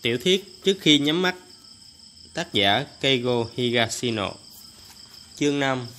Tiểu thuyết Trước khi nhắm mắt. Tác giả Keigo Higashino. Chương 5.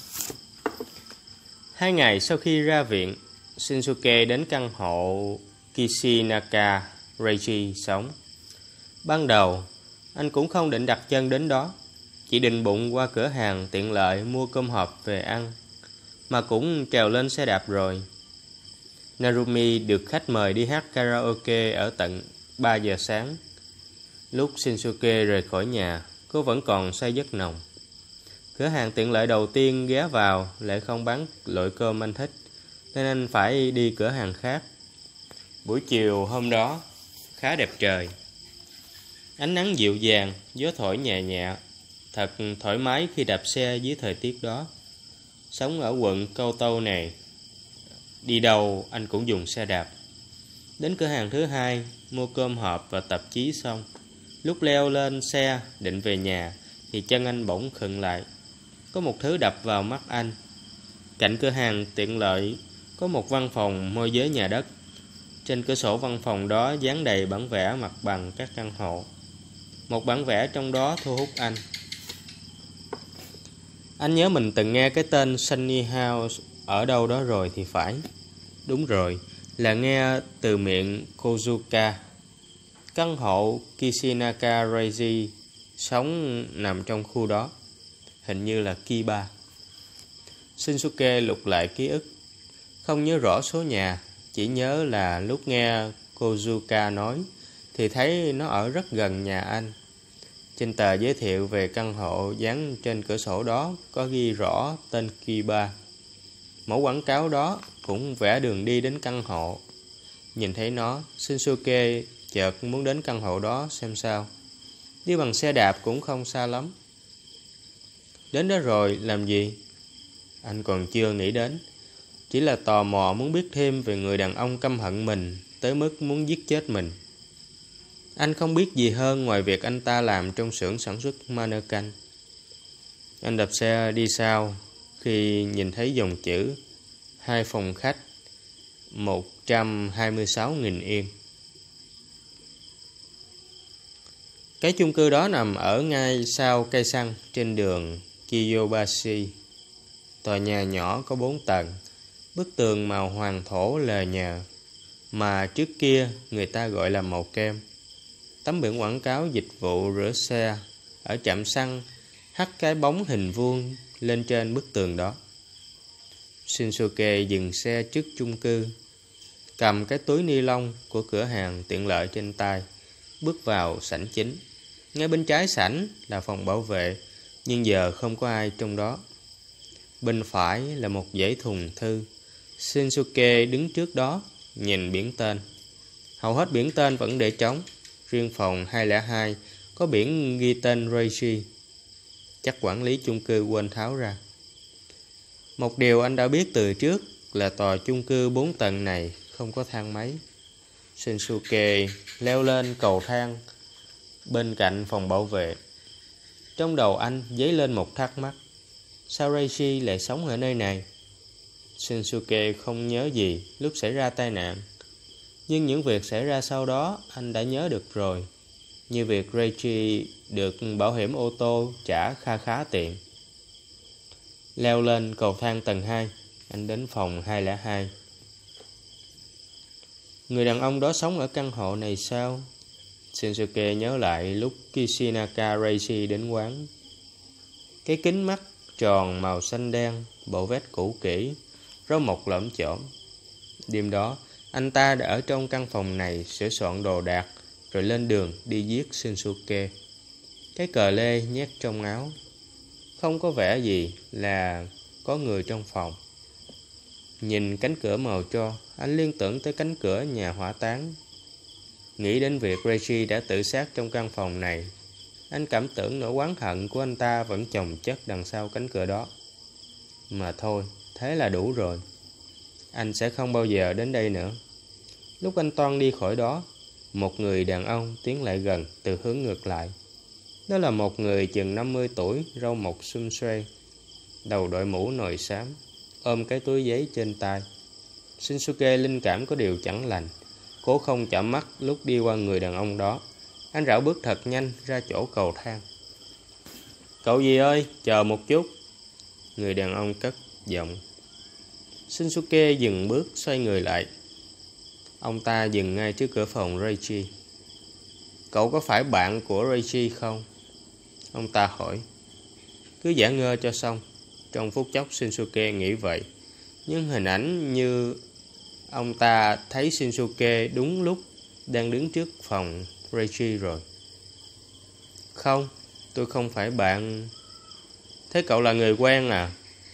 2 ngày sau khi ra viện, Shinsuke đến căn hộ Kishinaka Reiji sống. Ban đầu, anh cũng không định đặt chân đến đó, chỉ định bụng qua cửa hàng tiện lợi mua cơm hộp về ăn, mà cũng trèo lên xe đạp rồi. Narumi được khách mời đi hát karaoke ở tận 3 giờ sáng. Lúc Shinsuke rời khỏi nhà, cô vẫn còn say giấc nồng. Cửa hàng tiện lợi đầu tiên ghé vào lại không bán loại cơm anh thích, nên anh phải đi cửa hàng khác. Buổi chiều hôm đó khá đẹp trời. Ánh nắng dịu dàng, gió thổi nhẹ nhẹ, thật thoải mái khi đạp xe dưới thời tiết đó. Sống ở quận Kyoto này, đi đâu anh cũng dùng xe đạp. Đến cửa hàng thứ hai, mua cơm hộp và tạp chí xong, lúc leo lên xe định về nhà thì chân anh bỗng khựng lại. Có một thứ đập vào mắt anh. Cạnh cửa hàng tiện lợi có một văn phòng môi giới nhà đất. Trên cửa sổ văn phòng đó dán đầy bản vẽ mặt bằng các căn hộ. Một bản vẽ trong đó thu hút anh. Anh nhớ mình từng nghe cái tên Sunny House ở đâu đó rồi thì phải. Đúng rồi, là nghe từ miệng Kozuka. Căn hộ Kishinaka Reiji sống nằm trong khu đó. Hình như là Kiba. Shinsuke lục lại ký ức. Không nhớ rõ số nhà, chỉ nhớ là lúc nghe Kozuka nói thì thấy nó ở rất gần nhà anh. Trên tờ giới thiệu về căn hộ dán trên cửa sổ đó có ghi rõ tên Kiba. Mẫu quảng cáo đó cũng vẽ đường đi đến căn hộ. Nhìn thấy nó, Shinsuke chợt muốn đến căn hộ đó xem sao. Đi bằng xe đạp cũng không xa lắm. Đến đó rồi làm gì? Anh còn chưa nghĩ đến. Chỉ là tò mò muốn biết thêm về người đàn ông căm hận mình tới mức muốn giết chết mình. Anh không biết gì hơn ngoài việc anh ta làm trong xưởng sản xuất mannequin. Anh đạp xe đi sau khi nhìn thấy dòng chữ 2 phòng khách 126.000 yên. Cái chung cư đó nằm ở ngay sau cây xăng trên đường Kiyobashi. Tòa nhà nhỏ có 4 tầng, bức tường màu hoàng thổ lờ nhờ, mà trước kia người ta gọi là màu kem. Tấm biển quảng cáo dịch vụ rửa xe ở trạm xăng hắt cái bóng hình vuông lên trên bức tường đó. Shinsuke dừng xe trước chung cư, cầm cái túi ni lông của cửa hàng tiện lợi trên tay, bước vào sảnh chính. Ngay bên trái sảnh là phòng bảo vệ, nhưng giờ không có ai trong đó. Bên phải là một dãy thùng thư. Shinsuke đứng trước đó, nhìn biển tên. Hầu hết biển tên vẫn để trống, riêng phòng 202 có biển ghi tên Reiji. Chắc quản lý chung cư quên tháo ra. Một điều anh đã biết từ trước là tòa chung cư 4 tầng này không có thang máy. Shinsuke leo lên cầu thang bên cạnh phòng bảo vệ. Trong đầu anh dấy lên một thắc mắc. Sao Reiji lại sống ở nơi này? Shinsuke không nhớ gì lúc xảy ra tai nạn. Nhưng những việc xảy ra sau đó anh đã nhớ được rồi. Như việc Reiji được bảo hiểm ô tô trả khá tiền. Leo lên cầu thang tầng 2, anh đến phòng 202. Người đàn ông đó sống ở căn hộ này sao? Shinsuke nhớ lại lúc Kishinaka Reiji đến quán. Cái kính mắt tròn màu xanh đen, bộ vest cũ kỹ, râu mọc lởm chởm. Đêm đó, anh ta đã ở trong căn phòng này sửa soạn đồ đạc, rồi lên đường đi giết Shinsuke. Cái cờ lê nhét trong áo. Không có vẻ gì là có người trong phòng. Nhìn cánh cửa màu tro, anh liên tưởng tới cánh cửa nhà hỏa táng. Nghĩ đến việc Reiji đã tự sát trong căn phòng này, anh cảm tưởng nỗi oán hận của anh ta vẫn chồng chất đằng sau cánh cửa đó. Mà thôi, thế là đủ rồi. Anh sẽ không bao giờ đến đây nữa. Lúc anh toan đi khỏi đó, một người đàn ông tiến lại gần từ hướng ngược lại. Đó là một người chừng 50 tuổi, râu mọc xum xuê, đầu đội mũ nồi xám, ôm cái túi giấy trên tay. Shinsuke linh cảm có điều chẳng lành, cố không chạm mắt lúc đi qua người đàn ông đó. Anh rảo bước thật nhanh ra chỗ cầu thang. Cậu gì ơi, chờ một chút. Người đàn ông cất giọng. Shinsuke dừng bước xoay người lại. Ông ta dừng ngay trước cửa phòng Reichi. Cậu có phải bạn của Reichi không? Ông ta hỏi. Cứ giả ngơ cho xong. Trong phút chốc Shinsuke nghĩ vậy. Nhưng hình ảnh như ông ta thấy Shinsuke đúng lúc đang đứng trước phòng Reichi rồi. Không, tôi không phải bạn. Thế cậu là người quen à?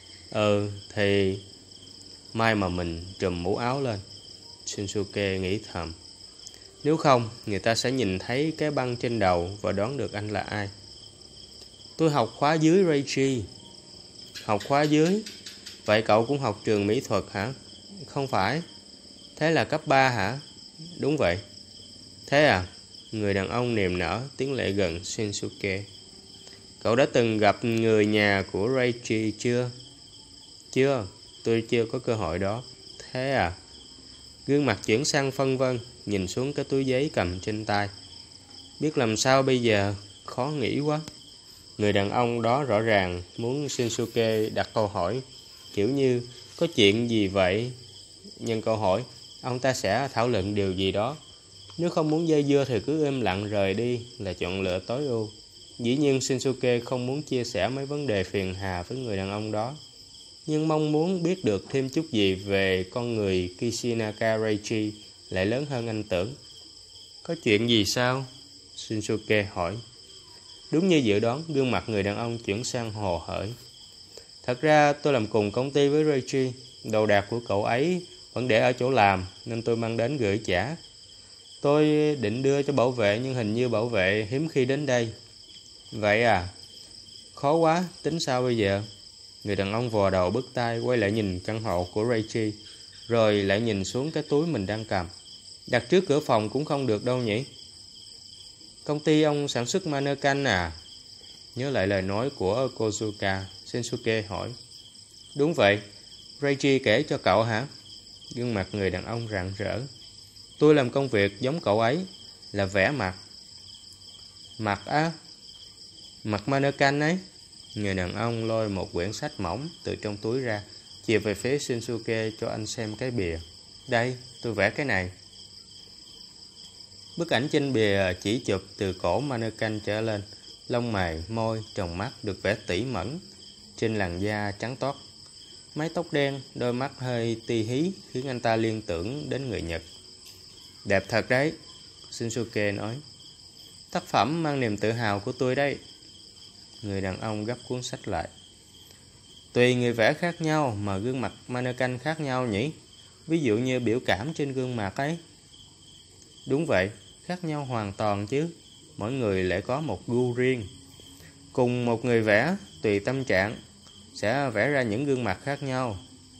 Thì may mà mình trùm mũ áo lên. Shinsuke nghĩ thầm. Nếu không, người ta sẽ nhìn thấy cái băng trên đầu và đoán được anh là ai. Tôi học khóa dưới Reichi. Học khóa dưới? Vậy cậu cũng học trường mỹ thuật hả? Không phải. Thế là cấp 3 hả? Đúng vậy. Thế à? Người đàn ông niềm nở tiến lại gần Shinsuke. Cậu đã từng gặp người nhà của Reichi chưa? Chưa, tôi chưa có cơ hội đó. Thế à? Gương mặt chuyển sang phân vân, nhìn xuống cái túi giấy cầm trên tay. Biết làm sao bây giờ, khó nghĩ quá. Người đàn ông đó rõ ràng muốn Shinsuke đặt câu hỏi, kiểu như có chuyện gì vậy? Nhân câu hỏi, ông ta sẽ thảo luận điều gì đó. Nếu không muốn dây dưa thì cứ im lặng rời đi là chọn lựa tối ưu. Dĩ nhiên Shinsuke không muốn chia sẻ mấy vấn đề phiền hà với người đàn ông đó, nhưng mong muốn biết được thêm chút gì về con người Kishinaka Reichi lại lớn hơn anh tưởng. Có chuyện gì sao? Shinsuke hỏi. Đúng như dự đoán, gương mặt người đàn ông chuyển sang hồ hởi. Thật ra tôi làm cùng công ty với Reichi. Đồ đạc của cậu ấy vẫn để ở chỗ làm nên tôi mang đến gửi trả. Tôi định đưa cho bảo vệ nhưng hình như bảo vệ hiếm khi đến đây. Vậy à? Khó quá, tính sao bây giờ? Người đàn ông vò đầu bứt tai quay lại nhìn căn hộ của Reichi, rồi lại nhìn xuống cái túi mình đang cầm. Đặt trước cửa phòng cũng không được đâu nhỉ? Công ty ông sản xuất mannequin à? Nhớ lại lời nói của Kozuka, Shinsuke hỏi. Đúng vậy, Reichi kể cho cậu hả? Gương mặt người đàn ông rạng rỡ. Tôi làm công việc giống cậu ấy, là vẽ mặt. Mặt á? Mặt mannequin ấy? Người đàn ông lôi một quyển sách mỏng từ trong túi ra, chìa về phía Shinsuke cho anh xem cái bìa. Đây, tôi vẽ cái này. Bức ảnh trên bìa chỉ chụp từ cổ mannequin trở lên. Lông mày, môi, tròng mắt được vẽ tỉ mẩn trên làn da trắng toát. Mái tóc đen, đôi mắt hơi ti hí khiến anh ta liên tưởng đến người Nhật. Đẹp thật đấy, Shinsuke nói. Tác phẩm mang niềm tự hào của tôi đấy. Người đàn ông gấp cuốn sách lại. Tùy người vẽ khác nhau mà gương mặt mannequin khác nhau nhỉ? Ví dụ như biểu cảm trên gương mặt ấy. Đúng vậy, khác nhau hoàn toàn chứ. Mỗi người lại có một gu riêng. Cùng một người vẽ, tùy tâm trạng, sẽ vẽ ra những gương mặt khác nhau.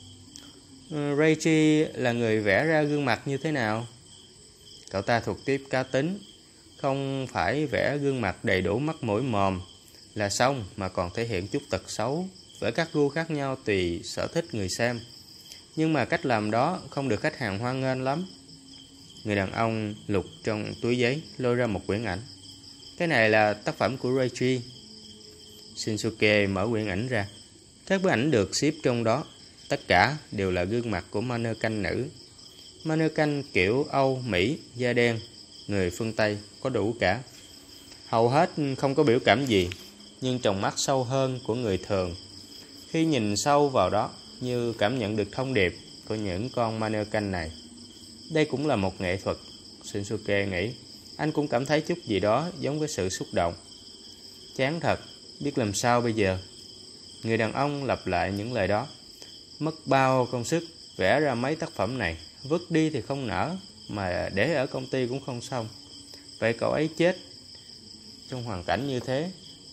Reichi là người vẽ ra gương mặt như thế nào? Cậu ta thuộc tiếp cá tính. Không phải vẽ gương mặt đầy đủ mắt mũi mồm là xong, mà còn thể hiện chút tật xấu, vẽ các gu khác nhau tùy sở thích người xem. Nhưng mà cách làm đó không được khách hàng hoan nghênh lắm. Người đàn ông lục trong túi giấy, lôi ra một quyển ảnh. Cái này là tác phẩm của Reichi. Shinsuke mở quyển ảnh ra. Các bức ảnh được xếp trong đó, tất cả đều là gương mặt của mannequin nữ. Mannequin kiểu Âu, Mỹ, da đen, người phương Tây, có đủ cả. Hầu hết không có biểu cảm gì, nhưng tròng mắt sâu hơn của người thường. Khi nhìn sâu vào đó, như cảm nhận được thông điệp của những con mannequin này. Đây cũng là một nghệ thuật, Shinsuke nghĩ. Anh cũng cảm thấy chút gì đó giống với sự xúc động. Chán thật, biết làm sao bây giờ? Người đàn ông lặp lại những lời đó. Mất bao công sức vẽ ra mấy tác phẩm này, vứt đi thì không nỡ, mà để ở công ty cũng không xong. Vậy cậu ấy chết trong hoàn cảnh như thế.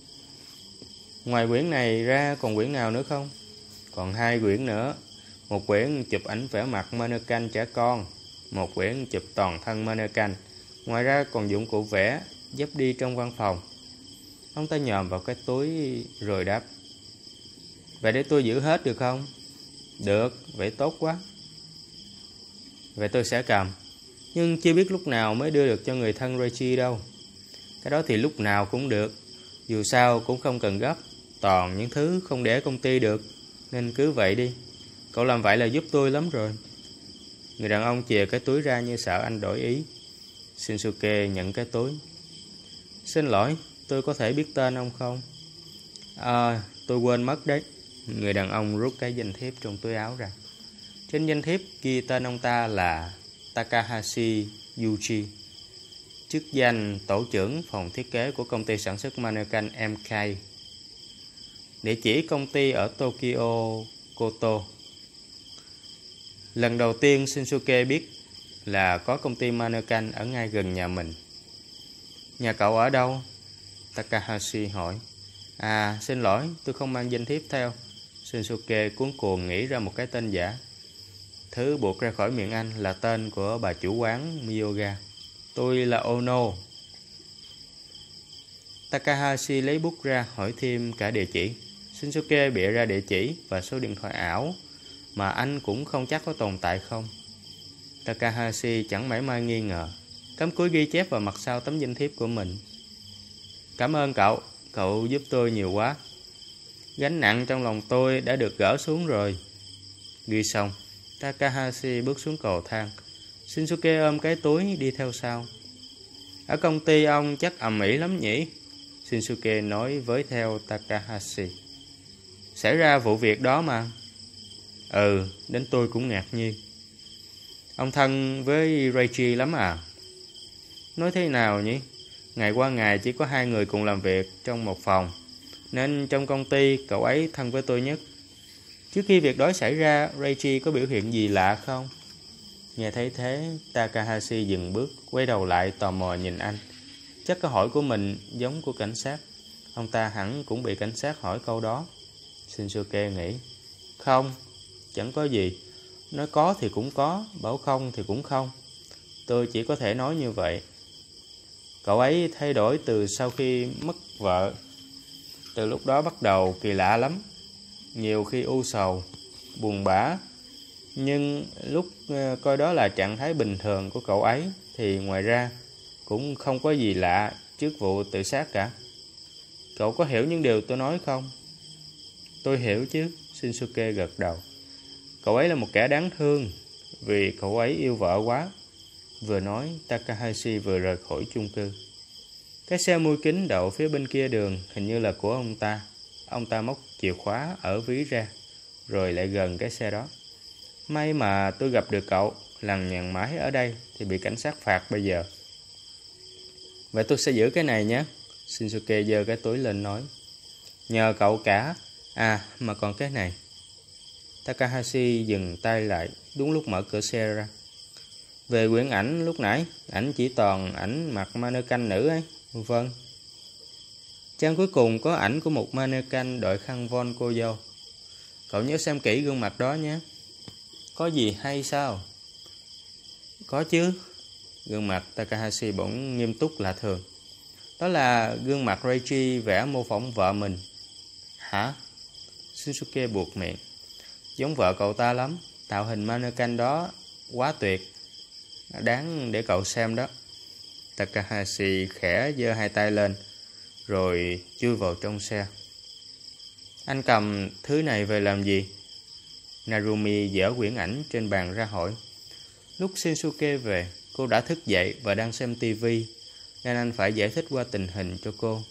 Ngoài quyển này ra còn quyển nào nữa không? Còn 2 quyển nữa. Một quyển chụp ảnh vẽ mặt mannequin trẻ con, một quyển chụp toàn thân mannequin. Ngoài ra còn dụng cụ vẽ, dép đi trong văn phòng. Ông ta nhòm vào cái túi rồi đáp. Vậy để tôi giữ hết được không? Được, vậy tốt quá. Vậy tôi sẽ cầm. Nhưng chưa biết lúc nào mới đưa được cho người thân Reichi đâu. Cái đó thì lúc nào cũng được. Dù sao cũng không cần gấp. Toàn những thứ không để công ty được. Nên cứ vậy đi. Cậu làm vậy là giúp tôi lắm rồi. Người đàn ông chìa cái túi ra như sợ anh đổi ý. Shinsuke nhận cái túi. Xin lỗi, tôi có thể biết tên ông không? Tôi quên mất đấy. Người đàn ông rút cái danh thiếp trong túi áo ra. Trên danh thiếp ghi tên ông ta là Takahashi Yuji, chức danh tổ trưởng phòng thiết kế của công ty sản xuất mannequin MK. Địa chỉ công ty ở Tokyo, Koto. Lần đầu tiên Shinsuke biết là có công ty mannequin ở ngay gần nhà mình. Nhà cậu ở đâu? Takahashi hỏi. Xin lỗi, tôi không mang danh thiếp theo. Shinsuke cuống cuồng nghĩ ra một cái tên giả. Thứ buộc ra khỏi miệng anh là tên của bà chủ quán Miyoga. Tôi là Ono. Takahashi lấy bút ra hỏi thêm cả địa chỉ. Shinsuke bịa ra địa chỉ và số điện thoại ảo mà anh cũng không chắc có tồn tại không. Takahashi chẳng mảy may nghi ngờ, cắm cúi ghi chép vào mặt sau tấm danh thiếp của mình. Cảm ơn cậu, cậu giúp tôi nhiều quá. Gánh nặng trong lòng tôi đã được gỡ xuống rồi. Ghi xong, Takahashi bước xuống cầu thang. Shinsuke ôm cái túi đi theo sau. Ở công ty ông chắc ầm ĩ lắm nhỉ? Shinsuke nói với theo Takahashi. Xảy ra vụ việc đó mà. Đến tôi cũng ngạc nhiên. Ông thân với Reichi lắm à? Nói thế nào nhỉ? Ngày qua ngày chỉ có 2 người cùng làm việc trong một phòng, nên trong công ty cậu ấy thân với tôi nhất. Trước khi việc đó xảy ra, Reichi có biểu hiện gì lạ không? Nghe thấy thế, Takahashi dừng bước, quay đầu lại tò mò nhìn anh. Chắc câu hỏi của mình giống của cảnh sát. Ông ta hẳn cũng bị cảnh sát hỏi câu đó. Shinsuke nghĩ. Không, chẳng có gì. Nói có thì cũng có, bảo không thì cũng không. Tôi chỉ có thể nói như vậy. Cậu ấy thay đổi từ sau khi mất vợ. Từ lúc đó bắt đầu kỳ lạ lắm. Nhiều khi u sầu, buồn bã. Nhưng lúc coi đó là trạng thái bình thường của cậu ấy thì ngoài ra cũng không có gì lạ trước vụ tự sát cả. Cậu có hiểu những điều tôi nói không? Tôi hiểu chứ, Shinsuke gật đầu. Cậu ấy là một kẻ đáng thương vì cậu ấy yêu vợ quá. Vừa nói, Takahashi vừa rời khỏi chung cư. Cái xe mui kính đậu phía bên kia đường hình như là của ông ta. Ông ta móc chìa khóa ở ví ra, rồi lại gần cái xe đó. May mà tôi gặp được cậu, lằng nhằng mãi ở đây thì bị cảnh sát phạt bây giờ. Vậy tôi sẽ giữ cái này nhé. Shinsuke giơ cái túi lên nói. Nhờ cậu cả. Mà còn cái này. Takahashi dừng tay lại đúng lúc mở cửa xe ra. Về quyển ảnh lúc nãy, ảnh chỉ toàn ảnh mặc mannequin nữ ấy. Vâng. Trang cuối cùng có ảnh của một mannequin đội khăn von cô dâu. Cậu nhớ xem kỹ gương mặt đó nhé. Có gì hay sao? Có chứ. Gương mặt Takahashi bỗng nghiêm túc lạ thường. Đó là gương mặt Reichi vẽ mô phỏng vợ mình. Hả? Shinsuke buột miệng. Giống vợ cậu ta lắm. Tạo hình mannequin đó quá tuyệt. Đáng để cậu xem đó. Takahashi khẽ giơ hai tay lên, rồi chui vào trong xe. Anh cầm thứ này về làm gì? Narumi dở quyển ảnh trên bàn ra hỏi. Lúc Shinsuke về, cô đã thức dậy và đang xem tivi, nên anh phải giải thích qua tình hình cho cô.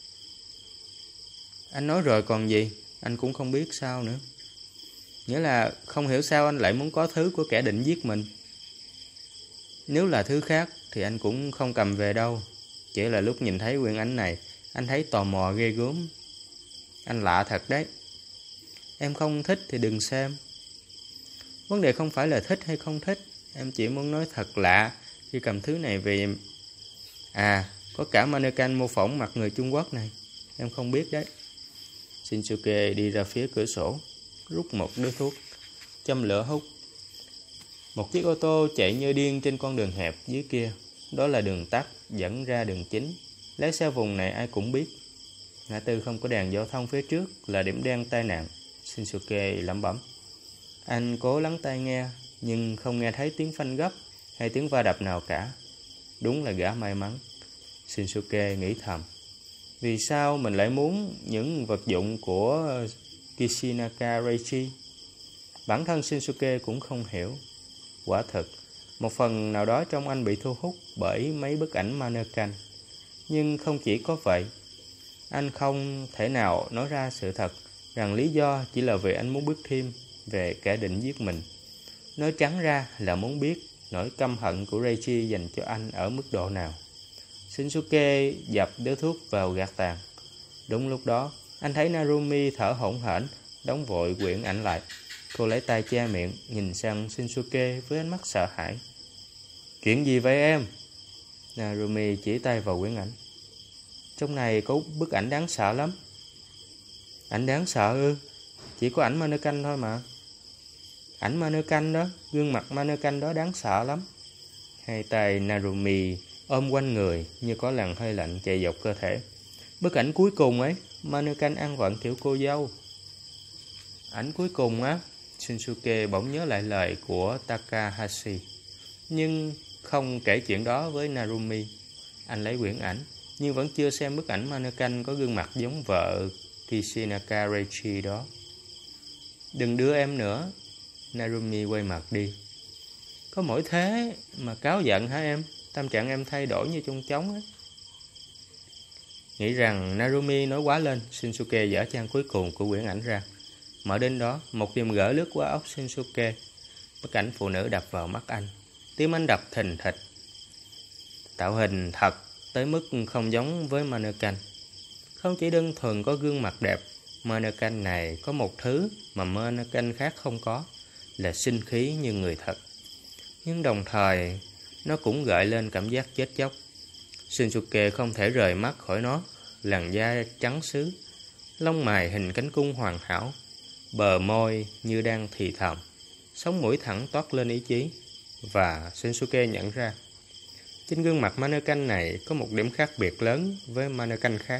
Anh nói rồi còn gì, anh cũng không biết sao nữa. Nghĩa là không hiểu sao anh lại muốn có thứ của kẻ định giết mình. Nếu là thứ khác thì anh cũng không cầm về đâu. Chỉ là lúc nhìn thấy quyển ảnh này, anh thấy tò mò ghê gớm. Anh lạ thật đấy. Em không thích thì đừng xem. Vấn đề không phải là thích hay không thích. Em chỉ muốn nói thật lạ khi cầm thứ này về. Có cả mannequin mô phỏng mặt người Trung Quốc này. Em không biết đấy. Shinsuke đi ra phía cửa sổ, rút một điếu thuốc, châm lửa hút. Một chiếc ô tô chạy như điên trên con đường hẹp dưới kia. Đó là đường tắt dẫn ra đường chính. Lái xe vùng này ai cũng biết. Ngã tư không có đèn giao thông phía trước là điểm đen tai nạn. Shinsuke lẩm bẩm. Anh cố lắng tai nghe, nhưng không nghe thấy tiếng phanh gấp hay tiếng va đập nào cả. Đúng là gã may mắn. Shinsuke nghĩ thầm. Vì sao mình lại muốn những vật dụng của Kishinaka Reichi? Bản thân Shinsuke cũng không hiểu. Quả thực, một phần nào đó trong anh bị thu hút bởi mấy bức ảnh mannequin. Nhưng không chỉ có vậy. Anh không thể nào nói ra sự thật rằng lý do chỉ là vì anh muốn biết thêm về kẻ định giết mình. Nói trắng ra là muốn biết nỗi căm hận của Reichi dành cho anh ở mức độ nào. Shinsuke dập điếu thuốc vào gạt tàn. Đúng lúc đó, anh thấy Narumi thở hổn hển, đóng vội quyển ảnh lại. Cô lấy tay che miệng, nhìn sang Shinsuke với ánh mắt sợ hãi. Chuyện gì vậy em? Narumi chỉ tay vào quyển ảnh. Trong này có bức ảnh đáng sợ lắm. Ảnh đáng sợ ư? Chỉ có ảnh mannequin thôi mà. Ảnh mannequin đó, gương mặt mannequin đó đáng sợ lắm. Hai tay Narumi ôm quanh người như có làn hơi lạnh chạy dọc cơ thể. Bức ảnh cuối cùng ấy, mannequin ăn vận kiểu cô dâu. Ảnh cuối cùng á, Shinsuke bỗng nhớ lại lời của Takahashi, nhưng không kể chuyện đó với Narumi. Anh lấy quyển ảnh, nhưng vẫn chưa xem bức ảnh mannequin có gương mặt giống vợ Kishinaka Reichi đó. Đừng đưa em nữa. Narumi quay mặt đi. Có mỗi thế mà cáu giận hả em? Tâm trạng em thay đổi như chung chóng ấy. Nghĩ rằng Narumi nói quá lên, Shinsuke dở trang cuối cùng của quyển ảnh ra. Mở đến đó, một niềm gỡ lướt qua óc Shinsuke. Bức ảnh phụ nữ đập vào mắt anh. Tim anh đập thình thịch. Tạo hình thật tới mức không giống với mannequin. Không chỉ đơn thuần có gương mặt đẹp, mannequin này có một thứ mà mannequin khác không có, là sinh khí như người thật. Nhưng đồng thời, nó cũng gợi lên cảm giác chết chóc. Shinsuke không thể rời mắt khỏi nó. Làn da trắng sứ, lông mày hình cánh cung hoàn hảo, bờ môi như đang thì thầm, sống mũi thẳng toát lên ý chí. Và Shinsuke nhận ra, trên gương mặt mannequin này có một điểm khác biệt lớn với mannequin khác.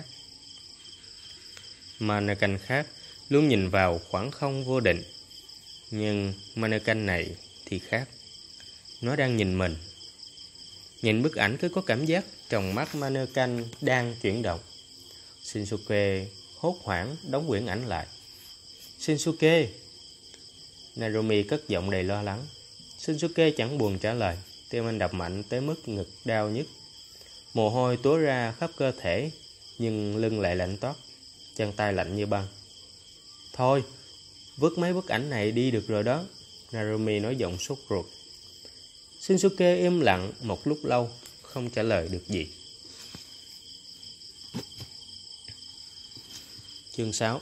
Mannequin khác luôn nhìn vào khoảng không vô định, nhưng mannequin này thì khác. Nó đang nhìn mình. Nhìn bức ảnh cứ có cảm giác tròng mắt mannequin đang chuyển động. Shinsuke hốt hoảng đóng quyển ảnh lại. Shinsuke! Narumi cất giọng đầy lo lắng. Shinsuke chẳng buồn trả lời. Tim anh đập mạnh tới mức ngực đau nhức. Mồ hôi túa ra khắp cơ thể, nhưng lưng lại lạnh toát, chân tay lạnh như băng. Thôi, vứt mấy bức ảnh này đi được rồi đó. Narumi nói giọng sốt ruột. Shinsuke im lặng một lúc lâu, không trả lời được gì. Chương 6.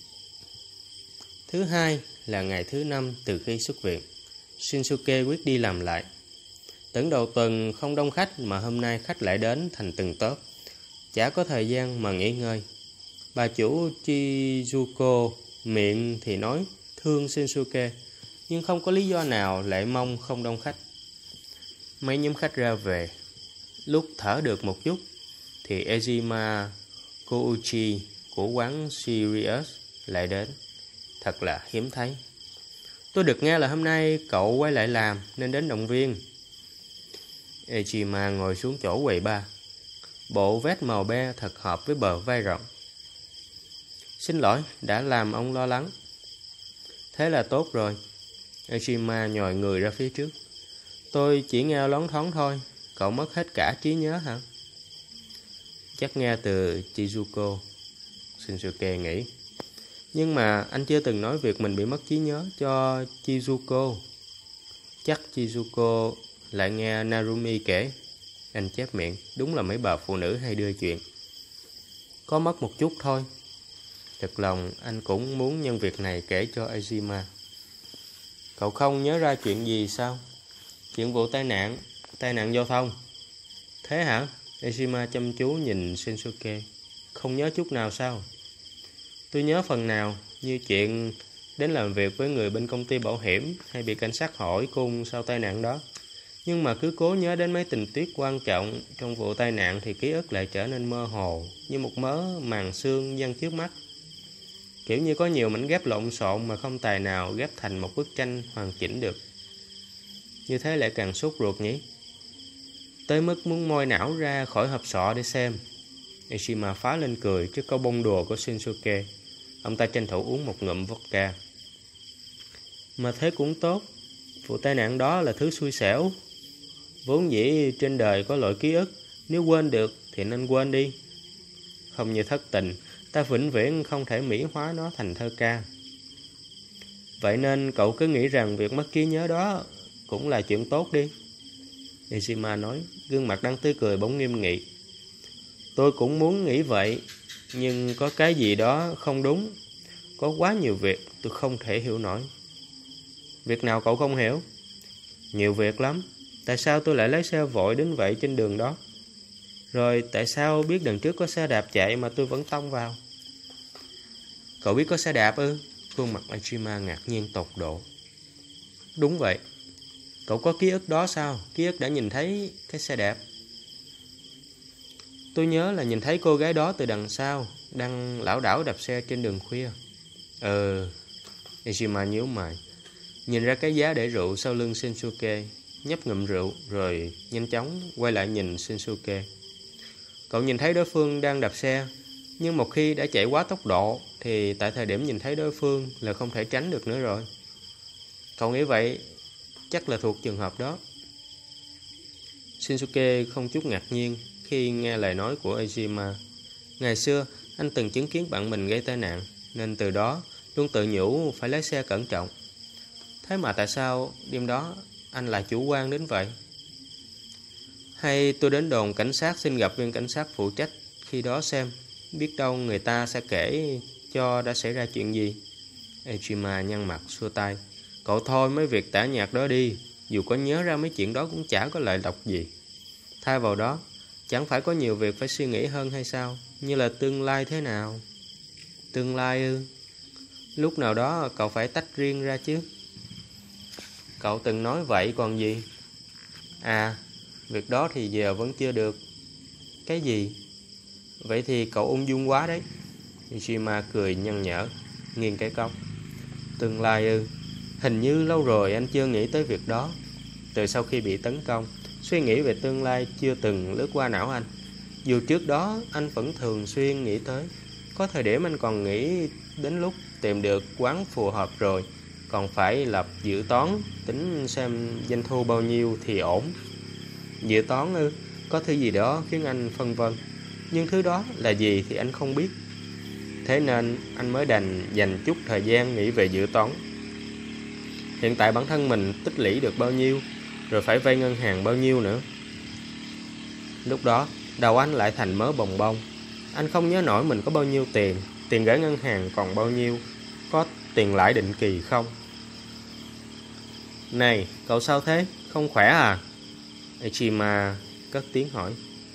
Thứ hai là ngày thứ 5 từ khi xuất viện. Shinsuke quyết đi làm lại. Tưởng đầu tuần không đông khách mà hôm nay khách lại đến thành từng tốp. Chả có thời gian mà nghỉ ngơi. Bà chủ Chizuko miệng thì nói thương Shinsuke, nhưng không có lý do nào lại mong không đông khách. Mấy nhóm khách ra về. Lúc thở được một chút thì Ejima Kouchi của quán Sirius lại đến. Thật là hiếm thấy. Tôi được nghe là hôm nay cậu quay lại làm nên đến động viên. Ejima ngồi xuống chỗ quầy bar. Bộ vest màu be thật hợp với bờ vai rộng. Xin lỗi, đã làm ông lo lắng. Thế là tốt rồi. Ejima nhòi người ra phía trước. Tôi chỉ nghe loáng thoáng thôi. Cậu mất hết cả trí nhớ hả? Chắc nghe từ Chizuko, Shinsuke nghĩ. Nhưng mà anh chưa từng nói việc mình bị mất trí nhớ cho Chizuko. Chắc Chizuko lại nghe Narumi kể. Anh chép miệng, đúng là mấy bà phụ nữ hay đưa chuyện. Có mất một chút thôi. Thật lòng anh cũng muốn nhân việc này kể cho Ejima. Cậu không nhớ ra chuyện gì sao? Chuyện vụ tai nạn giao thông. Thế hả? Ejima chăm chú nhìn Shinsuke. Không nhớ chút nào sao? Tôi nhớ phần nào, như chuyện đến làm việc với người bên công ty bảo hiểm hay bị cảnh sát hỏi cung sau tai nạn đó. Nhưng mà cứ cố nhớ đến mấy tình tiết quan trọng trong vụ tai nạn thì ký ức lại trở nên mơ hồ, như một mớ màn xương dang trước mắt. Kiểu như có nhiều mảnh ghép lộn xộn mà không tài nào ghép thành một bức tranh hoàn chỉnh được. Như thế lại càng sốt ruột nhỉ? tới mức muốn moi não ra khỏi hộp sọ để xem. Eshima phá lên cười trước câu bông đùa của Shinsuke. Ông ta tranh thủ uống một ngụm vodka. Mà thế cũng tốt. Vụ tai nạn đó là thứ xui xẻo. Vốn dĩ trên đời có loại ký ức, nếu quên được thì nên quên đi. Không như thất tình, ta vĩnh viễn không thể mỹ hóa nó thành thơ ca. Vậy nên cậu cứ nghĩ rằng việc mất trí nhớ đó cũng là chuyện tốt đi. Eshima nói, gương mặt đang tươi cười bỗng nghiêm nghị. Tôi cũng muốn nghĩ vậy, nhưng có cái gì đó không đúng. Có quá nhiều việc tôi không thể hiểu nổi. Việc nào cậu không hiểu? Nhiều việc lắm. Tại sao tôi lại lái xe vội đến vậy trên đường đó? Rồi tại sao biết đằng trước có xe đạp chạy mà tôi vẫn tông vào? Cậu biết có xe đạp ư? Khuôn mặt Eshima ngạc nhiên tột độ. Đúng vậy. Cậu có ký ức đó sao? Ký ức đã nhìn thấy cái xe đạp. Tôi nhớ là nhìn thấy cô gái đó từ đằng sau, đang lảo đảo đạp xe trên đường khuya. Eshima nhíu mày, nhìn ra cái giá để rượu sau lưng Shinsuke, nhấp ngụm rượu rồi nhanh chóng quay lại nhìn Shinsuke. Cậu nhìn thấy đối phương đang đạp xe, nhưng một khi đã chạy quá tốc độ thì tại thời điểm nhìn thấy đối phương là không thể tránh được nữa rồi. Cậu nghĩ vậy chắc là thuộc trường hợp đó. Shinsuke không chút ngạc nhiên khi nghe lời nói của Eshima. Ngày xưa anh từng chứng kiến bạn mình gây tai nạn, nên từ đó luôn tự nhủ phải lái xe cẩn trọng. Thế mà tại sao đêm đó anh lại chủ quan đến vậy? Hay tôi đến đồn cảnh sát xin gặp viên cảnh sát phụ trách khi đó xem, biết đâu người ta sẽ kể cho đã xảy ra chuyện gì. Eshima nhăn mặt xua tay. Cậu thôi mấy việc tả nhạc đó đi, dù có nhớ ra mấy chuyện đó cũng chả có lợi lộc gì. Thay vào đó, chẳng phải có nhiều việc phải suy nghĩ hơn hay sao? Như là tương lai thế nào? Tương lai ư? Lúc nào đó cậu phải tách riêng ra chứ. Cậu từng nói vậy còn gì? À, việc đó thì giờ vẫn chưa được. Cái gì? Vậy thì cậu ung dung quá đấy. Eshima cười nhăn nhở, nghiêng cái cốc. Tương lai ư? Hình như lâu rồi anh chưa nghĩ tới việc đó. Từ sau khi bị tấn công, suy nghĩ về tương lai chưa từng lướt qua não anh. Dù trước đó anh vẫn thường xuyên nghĩ tới. Có thời điểm anh còn nghĩ đến lúc tìm được quán phù hợp rồi, còn phải lập dự toán, tính xem doanh thu bao nhiêu thì ổn. Dự toán ư? Có thứ gì đó khiến anh phân vân, nhưng thứ đó là gì thì anh không biết. Thế nên anh mới đành dành chút thời gian nghĩ về dự toán. Hiện tại bản thân mình tích lũy được bao nhiêu, rồi phải vay ngân hàng bao nhiêu nữa. Lúc đó đầu anh lại thành mớ bồng bông. Anh không nhớ nổi mình có bao nhiêu tiền, tiền gửi ngân hàng còn bao nhiêu, có tiền lãi định kỳ không. Này, cậu sao thế? Không khỏe à? Eshima cất tiếng hỏi.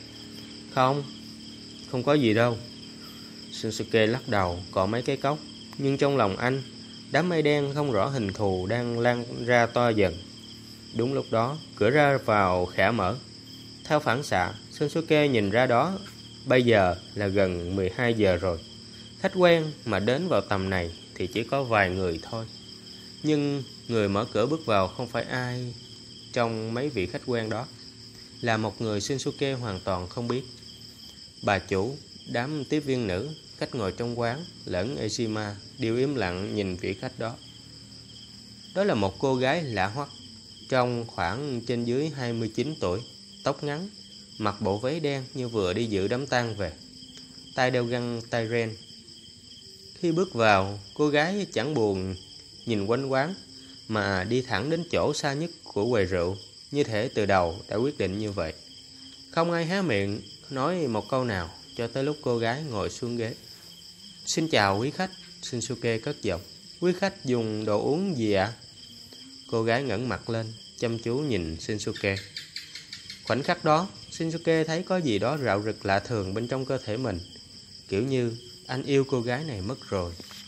Không có gì đâu. Shinsuke lắc đầu, cọ mấy cái cốc. Nhưng trong lòng anh, đám mây đen không rõ hình thù đang lan ra to dần. Đúng lúc đó, cửa ra vào khẽ mở. Theo phản xạ, Shinsuke nhìn ra đó. Bây giờ là gần 12 giờ rồi. Khách quen mà đến vào tầm này thì chỉ có vài người thôi. Nhưng người mở cửa bước vào không phải ai trong mấy vị khách quen đó, là một người Shinsuke hoàn toàn không biết. Bà chủ, đám tiếp viên nữ, khách ngồi trong quán lẫn Eshima đều im lặng nhìn vị khách đó. Đó là một cô gái lạ hoắc, trông khoảng trên dưới 29 tuổi, tóc ngắn, mặc bộ váy đen như vừa đi dự đám tang về, tay đeo găng tay ren. Khi bước vào, cô gái chẳng buồn nhìn quanh quán mà đi thẳng đến chỗ xa nhất của quầy rượu, như thể từ đầu đã quyết định như vậy. Không ai há miệng nói một câu nào cho tới lúc cô gái ngồi xuống ghế. Xin chào quý khách, Shinsuke cất giọng. Quý khách dùng đồ uống gì ạ? Cô gái ngẩng mặt lên, chăm chú nhìn Shinsuke. Khoảnh khắc đó, Shinsuke thấy có gì đó rạo rực lạ thường bên trong cơ thể mình. Kiểu như anh yêu cô gái này mất rồi.